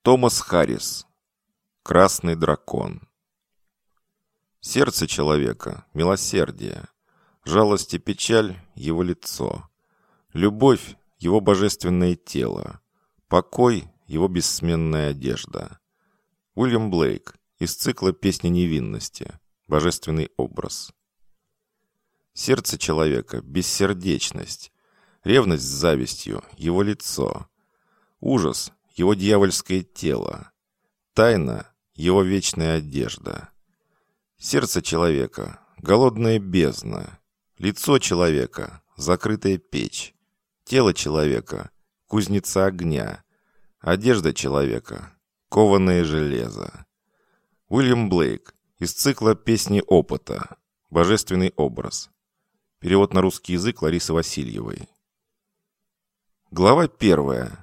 Томас Харрис. Красный дракон. Сердце человека — милосердие, жалость и печаль — его лицо, любовь — его божественное тело, покой — его бессменная одежда. Уильям Блейк из цикла «Песни невинности. Божественный образ». Сердце человека — бессердечность, ревность с завистью — его лицо, ужас — его дьявольское тело, тайна — его вечная одежда. Сердце человека — голодная бездна, лицо человека — закрытая печь, тело человека — кузница огня, одежда человека — кованое железо. Уильям Блейк из цикла «Песни опыта. Божественный образ». Перевод на русский язык Ларисы Васильевой. Глава 1.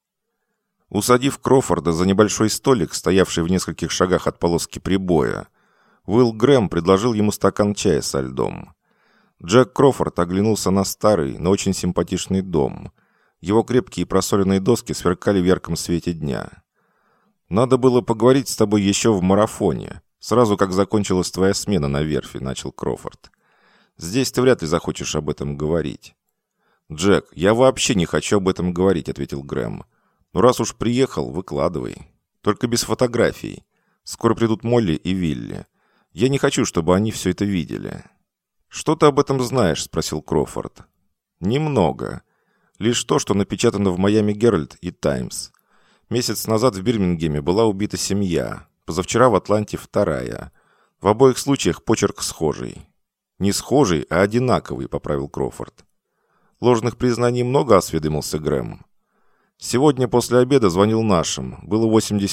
Усадив Крофорда за небольшой столик, стоявший в нескольких шагах от полоски прибоя, Уилл Грэм предложил ему стакан чая со льдом. Джек Крофорд оглянулся на старый, но очень симпатичный дом. Его крепкие просоленные доски сверкали в ярком свете дня. «Надо было поговорить с тобой еще в марафоне, сразу как закончилась твоя смена на верфи», — начал Крофорд. «Здесь ты вряд ли захочешь об этом говорить». «Джек, я вообще не хочу об этом говорить», — ответил Грэм. «Ну раз уж приехал, выкладывай. Только без фотографий. Скоро придут Молли и Вилли. Я не хочу, чтобы они все это видели». «Что ты об этом знаешь?» — спросил Крофорд. «Немного. Лишь то, что напечатано в Майами Геральд и Таймс. Месяц назад в Бирмингеме была убита семья. Позавчера в Атланте вторая. В обоих случаях почерк схожий». «Не схожий, а одинаковый», — поправил Крофорд. «Ложных признаний много?» — осведомился Грэм. «Сегодня после обеда звонил нашим. Было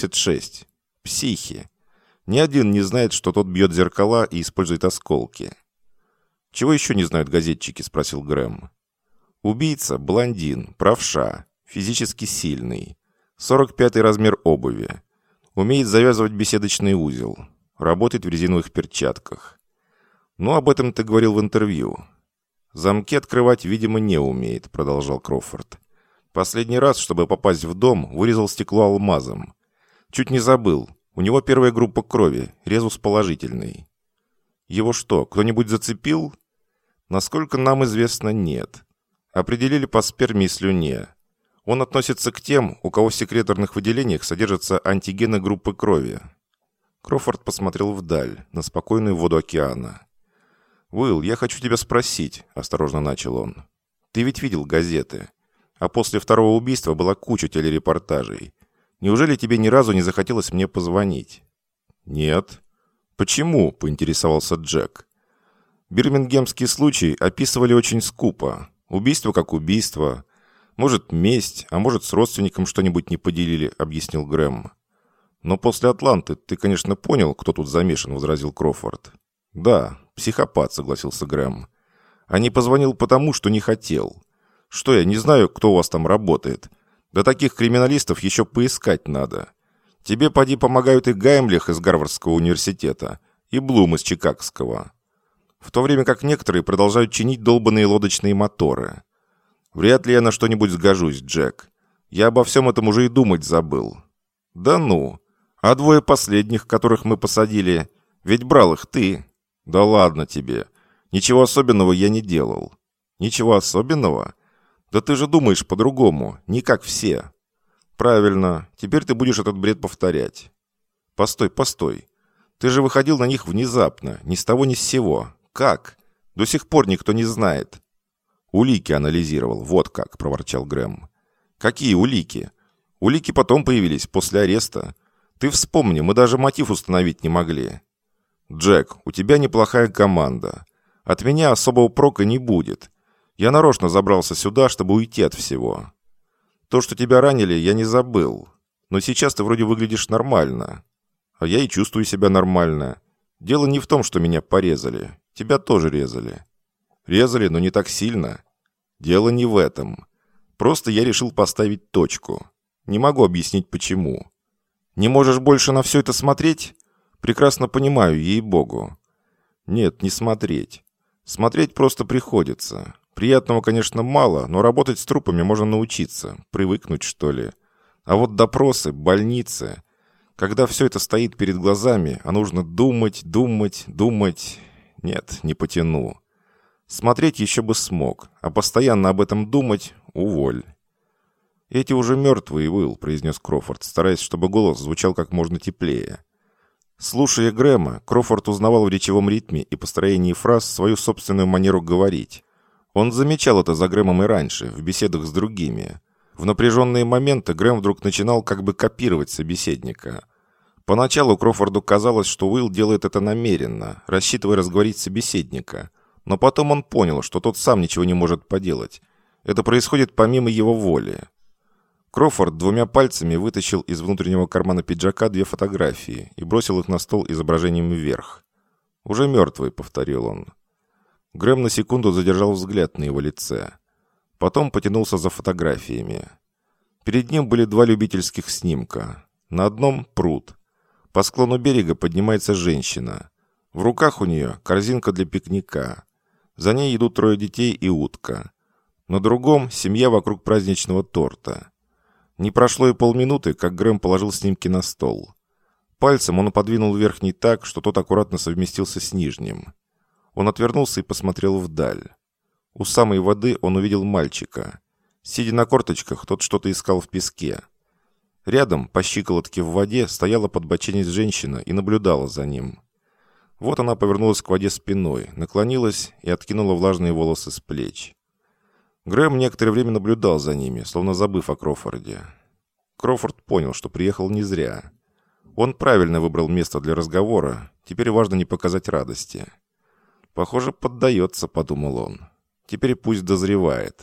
86. Психи. Ни один не знает, что тот бьет зеркала и использует осколки». «Чего еще не знают газетчики?» — спросил Грэм. «Убийца — блондин, правша, физически сильный, 45-й размер обуви, умеет завязывать беседочный узел, работает в резиновых перчатках. Ну, об этом ты говорил в интервью. Замки открывать, видимо, не умеет», — продолжал Крофорд. «Последний раз, чтобы попасть в дом, вырезал стекло алмазом. Чуть не забыл. У него первая группа крови, резус положительный». «Его что, кто-нибудь зацепил?» «Насколько нам известно, нет. Определили по сперме и слюне. Он относится к тем, у кого в секреторных выделениях содержатся антигены группы крови». Крофорд посмотрел вдаль, на спокойную воду океана. «Уилл, я хочу тебя спросить», — осторожно начал он. «Ты ведь видел газеты. А после второго убийства была куча телерепортажей. Неужели тебе ни разу не захотелось мне позвонить?» «Нет». «Почему?» — поинтересовался Джек. «Бирмингемский случай описывали очень скупо. Убийство как убийство. Может, месть, а может, с родственником что-нибудь не поделили», — объяснил Грэм. «Но после Атланты ты, конечно, понял, кто тут замешан», — возразил Крофорд. «Да, психопат», — согласился Грэм. «А не позвонил потому, что не хотел. Что я не знаю, кто у вас там работает. Да таких криминалистов еще поискать надо. Тебе, поди, помогают и Гаймлих из Гарвардского университета, и Блум из Чикагского. В то время как некоторые продолжают чинить долбанные лодочные моторы. Вряд ли я на что-нибудь сгожусь, Джек. Я обо всем этом уже и думать забыл». «Да ну! А двое последних, которых мы посадили, ведь брал их ты». «Да ладно тебе. Ничего особенного я не делал». «Ничего особенного? Да ты же думаешь по-другому, не как все». «Правильно. Теперь ты будешь этот бред повторять». «Постой, постой. Ты же выходил на них внезапно, ни с того ни с сего. Как? До сих пор никто не знает». «Улики анализировал, вот как», — проворчал Грэм. «Какие улики? Улики потом появились, после ареста. Ты вспомни, мы даже мотив установить не могли». «Джек, у тебя неплохая команда. От меня особого прока не будет. Я нарочно забрался сюда, чтобы уйти от всего. То, что тебя ранили, я не забыл. Но сейчас ты вроде выглядишь нормально. А я и чувствую себя нормально. Дело не в том, что меня порезали. Тебя тоже резали. Резали, но не так сильно. Дело не в этом. Просто я решил поставить точку. Не могу объяснить, почему. Не можешь больше на все это смотреть? Прекрасно понимаю, ей-богу. Нет, не смотреть. Смотреть просто приходится. Приятного, конечно, мало, но работать с трупами можно научиться. Привыкнуть, что ли. А вот допросы, больницы... Когда все это стоит перед глазами, а нужно думать... Нет, не потяну. Смотреть еще бы смог, а постоянно об этом думать — уволь. «Эти уже мертвые, Уилл», — произнес Кроуфорд, стараясь, чтобы голос звучал как можно теплее. Слушая Грэма, Кроуфорд узнавал в речевом ритме и построении фраз свою собственную манеру говорить. Он замечал это за Грэмом и раньше, в беседах с другими. В напряженные моменты Грэм вдруг начинал как бы копировать собеседника. Поначалу Кроуфорду казалось, что Уилл делает это намеренно, рассчитывая разговорить собеседника. Но потом он понял, что тот сам ничего не может поделать. Это происходит помимо его воли. Кроуфорд двумя пальцами вытащил из внутреннего кармана пиджака 2 фотографии и бросил их на стол изображением вверх. «Уже мертвый», — повторил он. Грэм на секунду задержал взгляд на его лице. Потом потянулся за фотографиями. Перед ним были 2 любительских снимка. На одном — пруд. По склону берега поднимается женщина. В руках у нее корзинка для пикника. За ней идут 3 детей и утка. На другом — семья вокруг праздничного торта. Не прошло и полминуты, как Грэм положил снимки на стол. Пальцем он подвинул верхний так, что тот аккуратно совместился с нижним. Он отвернулся и посмотрел вдаль. У самой воды он увидел мальчика. Сидя на корточках, тот что-то искал в песке. Рядом, по щиколотке в воде, стояла подбоченясь женщина и наблюдала за ним. Вот она повернулась к воде спиной, наклонилась и откинула влажные волосы с плеч. Грэм некоторое время наблюдал за ними, словно забыв о Кроуфорде. Кроуфорд понял, что приехал не зря. Он правильно выбрал место для разговора, теперь важно не показать радости. «Похоже, поддается», — подумал он. «Теперь пусть дозревает».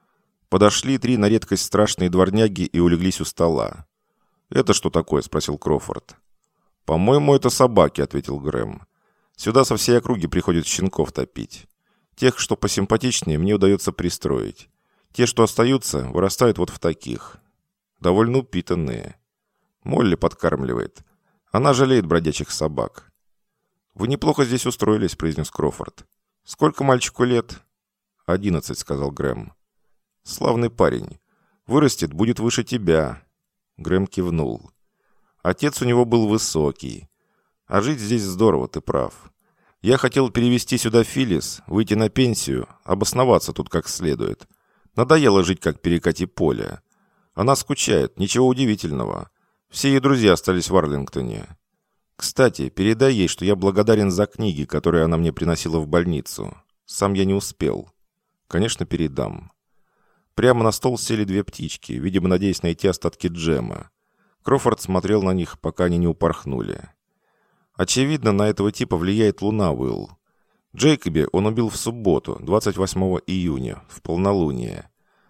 Подошли 3 на редкость страшные дворняги и улеглись у стола. «Это что такое?» — спросил Кроуфорд. «По-моему, это собаки», — ответил Грэм. «Сюда со всей округи приходят щенков топить. Тех, что посимпатичнее, мне удается пристроить. Те, что остаются, вырастают вот в таких. Довольно упитанные. Молли подкармливает. Она жалеет бродячих собак». «Вы неплохо здесь устроились», — произнес Кроуфорд. «Сколько мальчику лет?» 11, — сказал Грэм. «Славный парень. Вырастет, будет выше тебя». Грэм кивнул. Отец у него был высокий. А жить здесь здорово, ты прав. Я хотел перевести сюда Филлис, выйти на пенсию, обосноваться тут как следует. Надоело жить как перекати поле. Она скучает, ничего удивительного. Все ее друзья остались в Арлингтоне. Кстати, передай ей, что я благодарен за книги, которые она мне приносила в больницу. Сам я не успел. Конечно, передам. Прямо на стол сели 2 птички, видимо, надеясь найти остатки джема. Кроуфорд смотрел на них, пока они не упорхнули. Очевидно, на этого типа влияет луна, Уилл. Джейкоби он убил в субботу, 28 июня, в полнолуние.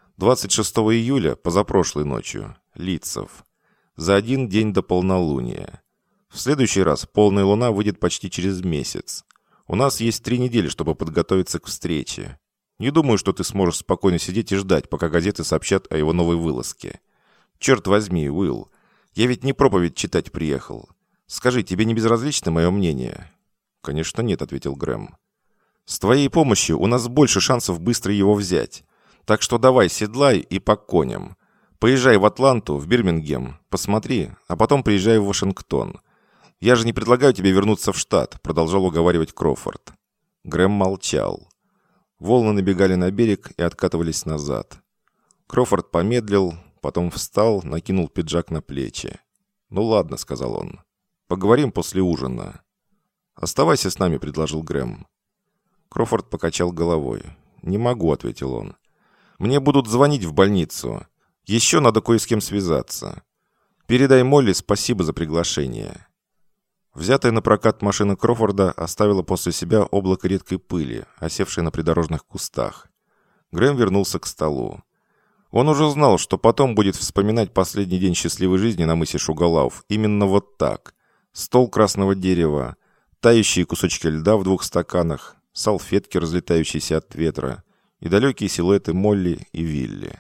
26 июля, позапрошлой ночью, Литцев. За 1 день до полнолуния. В следующий раз полная луна выйдет почти через месяц. У нас есть 3 недели, чтобы подготовиться к встрече. Не думаю, что ты сможешь спокойно сидеть и ждать, пока газеты сообщат о его новой вылазке. Черт возьми, Уилл, я ведь не проповедь читать приехал. Скажи, тебе не безразлично мое мнение?» «Конечно нет», — ответил Грэм. «С твоей помощью у нас больше шансов быстро его взять. Так что давай, седлай и по коням. Поезжай в Атланту, в Бирмингем, посмотри, а потом приезжай в Вашингтон. Я же не предлагаю тебе вернуться в штат», — продолжал уговаривать Кроуфорд. Грэм молчал. Волны набегали на берег и откатывались назад. Кроуфорд помедлил, потом встал, накинул пиджак на плечи. «Ну ладно», — сказал он. «Поговорим после ужина». «Оставайся с нами», — предложил Грэм. Кроуфорд покачал головой. «Не могу», — ответил он. «Мне будут звонить в больницу. Еще надо кое с кем связаться. Передай Молли спасибо за приглашение». Взятая на прокат машина Кроуфорда оставила после себя облако редкой пыли, осевшей на придорожных кустах. Грэм вернулся к столу. Он уже знал, что потом будет вспоминать последний день счастливой жизни на мысе Шугалауф именно вот так. Стол красного дерева, тающие кусочки льда в 2 стаканах, салфетки, разлетающиеся от ветра, и далекие силуэты Молли и Вилли.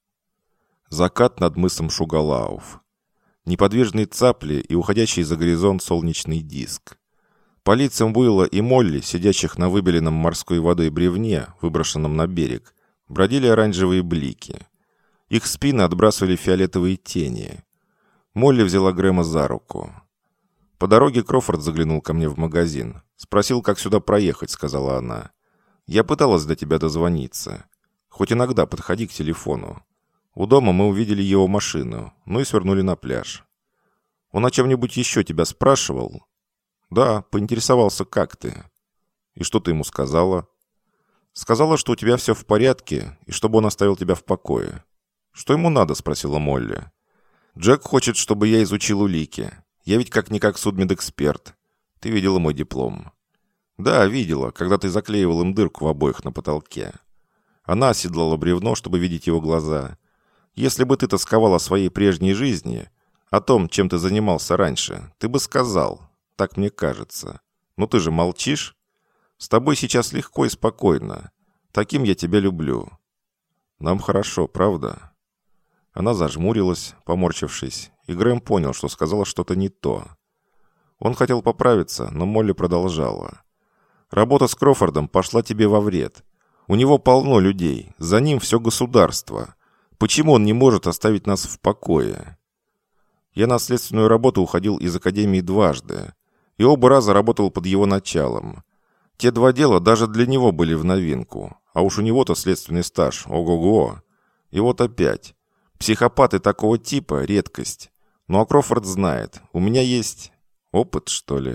Закат над мысом Шугалауф. Неподвижные цапли и уходящий за горизонт солнечный диск. По лицам Уилла и Молли, сидящих на выбеленном морской водой бревне, выброшенном на берег, бродили оранжевые блики. Их спины отбрасывали фиолетовые тени. Молли взяла Грэма за руку. По дороге Крофорд заглянул ко мне в магазин. «Спросил, как сюда проехать», — сказала она. «Я пыталась до тебя дозвониться. Хоть иногда подходи к телефону. У дома мы увидели его машину, ну и свернули на пляж. Он о чем-нибудь еще тебя спрашивал?» «Да, поинтересовался, как ты». «И что ты ему сказала?» «Сказала, что у тебя все в порядке, и чтобы он оставил тебя в покое». «Что ему надо?» — спросила Молли. «Джек хочет, чтобы я изучил улики. Я ведь как-никак судмедэксперт. Ты видела мой диплом?» «Да, видела, когда ты заклеивал им дырку в обоих на потолке». Она оседлала бревно, чтобы видеть его глаза. «Если бы ты тосковал о своей прежней жизни, о том, чем ты занимался раньше, ты бы сказал. Так мне кажется. Но ты же молчишь. С тобой сейчас легко и спокойно. Таким я тебя люблю. Нам хорошо, правда?» Она зажмурилась, поморщившись, и Грэм понял, что сказала что-то не то. Он хотел поправиться, но Молли продолжала. «Работа с Крофордом пошла тебе во вред. У него полно людей, за ним все государство. Почему он не может оставить нас в покое?» Я на следственную работу уходил из академии дважды, и оба раза работал под его началом. Те два дела даже для него были в новинку, а уж у него-то следственный стаж, ого-го. И вот опять. Психопаты такого типа — редкость. Ну а Крофорд знает, у меня есть опыт, что ли.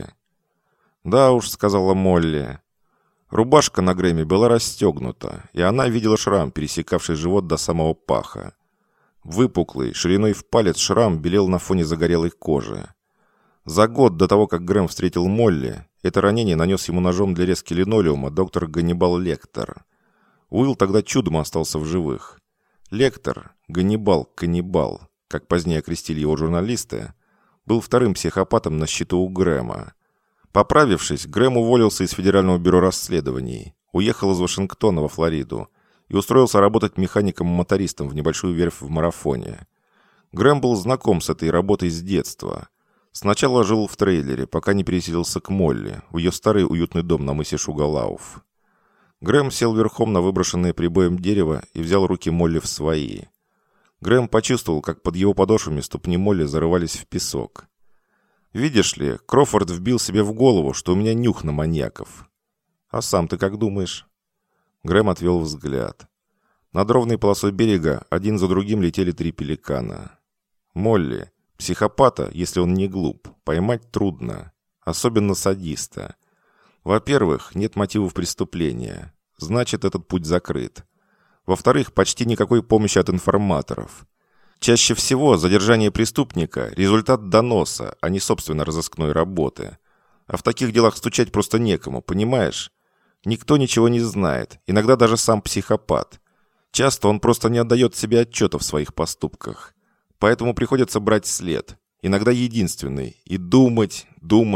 «Да уж», — сказала Молли. Рубашка на Грэме была расстегнута, и она видела шрам, пересекавший живот до самого паха. Выпуклый, шириной в палец шрам белел на фоне загорелой кожи. За год до того, как Грэм встретил Молли, это ранение нанес ему ножом для резки линолеума доктор Ганнибал Лектор. Уилл тогда чудом остался в живых. Лектор, Ганнибал, как позднее окрестили его журналисты, был вторым психопатом на счету у Грэма. Поправившись, Грэм уволился из Федерального бюро расследований, уехал из Вашингтона во Флориду и устроился работать механиком-мотористом в небольшую верфь в Марафоне. Грэм был знаком с этой работой с детства. Сначала жил в трейлере, пока не переселился к Молли, в ее старый уютный дом на мысе Шугалауф. Грэм сел верхом на выброшенное прибоем дерево и взял руки Молли в свои. Грэм почувствовал, как под его подошвами ступни Молли зарывались в песок. «Видишь ли, Крофорд вбил себе в голову, что у меня нюх на маньяков. А сам ты как думаешь?» Грэм отвел взгляд. Над ровной полосой берега один за другим летели 3 пеликана. «Молли, психопата, если он не глуп, поймать трудно, особенно садиста. Во-первых, нет мотивов преступления. Значит, этот путь закрыт. Во-вторых, почти никакой помощи от информаторов. Чаще всего задержание преступника – результат доноса, а не собственно разыскной работы. А в таких делах стучать просто некому, понимаешь? Никто ничего не знает, иногда даже сам психопат. Часто он просто не отдает себе отчета в своих поступках. Поэтому приходится брать след, иногда единственный, и думать.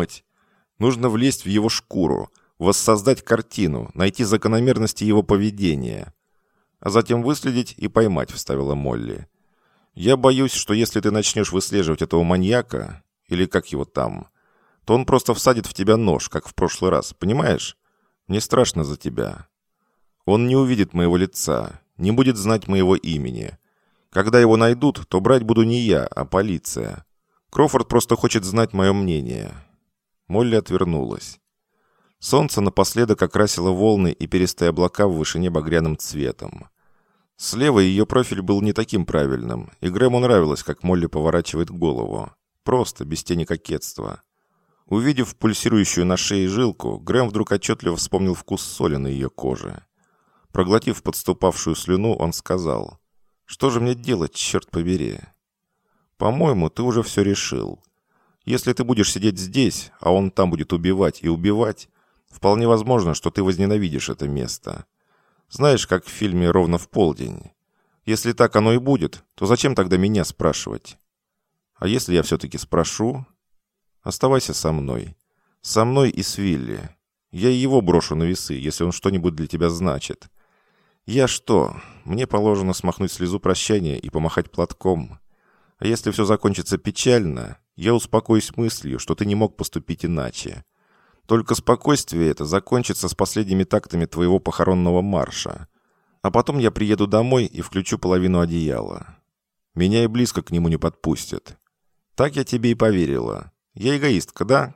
Нужно влезть в его шкуру, воссоздать картину, найти закономерности его поведения. А затем выследить и поймать, вставила Молли. Я боюсь, что если ты начнешь выслеживать этого маньяка, или как его там, то он просто всадит в тебя нож, как в прошлый раз, понимаешь? Мне страшно за тебя. Он не увидит моего лица, не будет знать моего имени. Когда его найдут, то брать буду не я, а полиция. Крофорд просто хочет знать мое мнение». Молли отвернулась. Солнце напоследок окрасило волны и перистые облака в вышине багряным цветом. Слева ее профиль был не таким правильным, и Грэму нравилось, как Молли поворачивает голову. Просто, без тени кокетства. Увидев пульсирующую на шее жилку, Грэм вдруг отчетливо вспомнил вкус соли на ее коже. Проглотив подступавшую слюну, он сказал: «Что же мне делать, черт побери?» «По-моему, ты уже все решил. Если ты будешь сидеть здесь, а он там будет убивать и убивать, вполне возможно, что ты возненавидишь это место. Знаешь, как в фильме «Ровно в полдень». Если так оно и будет, то зачем тогда меня спрашивать? А если я все-таки спрошу? Оставайся со мной. Со мной и с Вилли. Я и его брошу на весы, если он что-нибудь для тебя значит. Я что? Мне положено смахнуть слезу прощания и помахать платком. А если все закончится печально, я успокоюсь мыслью, что ты не мог поступить иначе. Только спокойствие это закончится с последними тактами твоего похоронного марша. А потом я приеду домой и включу половину одеяла. Меня и близко к нему не подпустят. Так я тебе и поверила. Я эгоистка, да?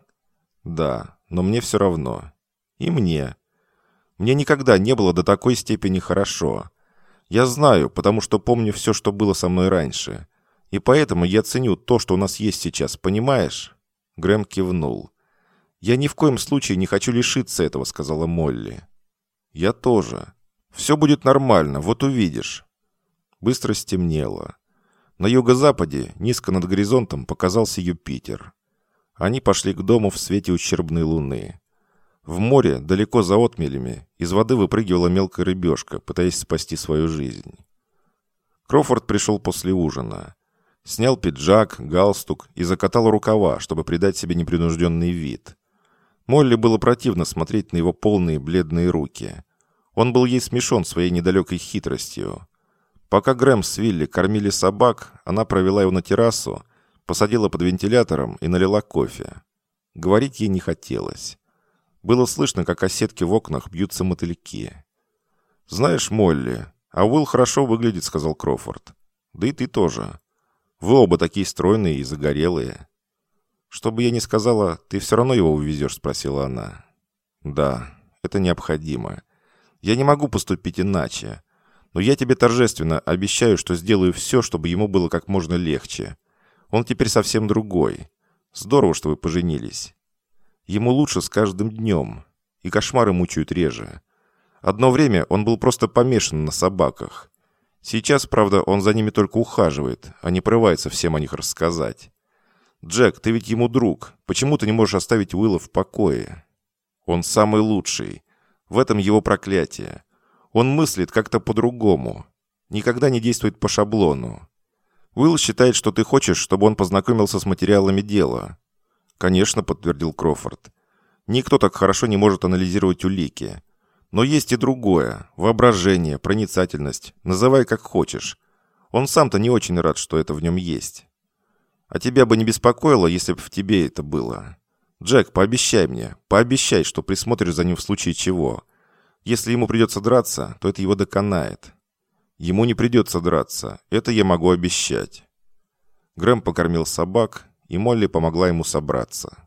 Да, но мне все равно. И мне. Мне никогда не было до такой степени хорошо. Я знаю, потому что помню все, что было со мной раньше. И поэтому я ценю то, что у нас есть сейчас, понимаешь?» Грэм кивнул. «Я ни в коем случае не хочу лишиться этого», — сказала Молли. «Я тоже. Все будет нормально, вот увидишь». Быстро стемнело. На юго-западе, низко над горизонтом, показался Юпитер. Они пошли к дому в свете ущербной луны. В море, далеко за отмелями, из воды выпрыгивала мелкая рыбешка, пытаясь спасти свою жизнь. Кроуфорд пришел после ужина. Снял пиджак, галстук и закатал рукава, чтобы придать себе непринужденный вид. Молли было противно смотреть на его полные бледные руки. Он был ей смешон своей недалекой хитростью. Пока Грэм с Вилли кормили собак, она провела его на террасу, посадила под вентилятором и налила кофе. Говорить ей не хотелось. Было слышно, как о сетке в окнах бьются мотыльки. «Знаешь, Молли, а Уилл хорошо выглядит», — сказал Кроуфорд. «Да и ты тоже. Вы оба такие стройные и загорелые». «Что бы я ни сказала, ты все равно его увезешь?» — спросила она. «Да, это необходимо. Я не могу поступить иначе. Но я тебе торжественно обещаю, что сделаю все, чтобы ему было как можно легче. Он теперь совсем другой. Здорово, что вы поженились. Ему лучше с каждым днем, и кошмары мучают реже. Одно время он был просто помешан на собаках. Сейчас, правда, он за ними только ухаживает, а не порывается всем о них рассказать. Джек, ты ведь ему друг. Почему ты не можешь оставить Уилла в покое? Он самый лучший. В этом его проклятие. Он мыслит как-то по-другому. Никогда не действует по шаблону. Уилл считает, что ты хочешь, чтобы он познакомился с материалами дела. «Конечно», — подтвердил Кроуфорд. «Никто так хорошо не может анализировать улики. Но есть и другое. Воображение, проницательность. Называй как хочешь. Он сам-то не очень рад, что это в нем есть. А тебя бы не беспокоило, если бы в тебе это было. Джек, пообещай мне. Пообещай, что присмотришь за ним в случае чего. Если ему придется драться, то это его доконает». «Ему не придется драться. Это я могу обещать». Грэм покормил собак, и Молли помогла ему собраться.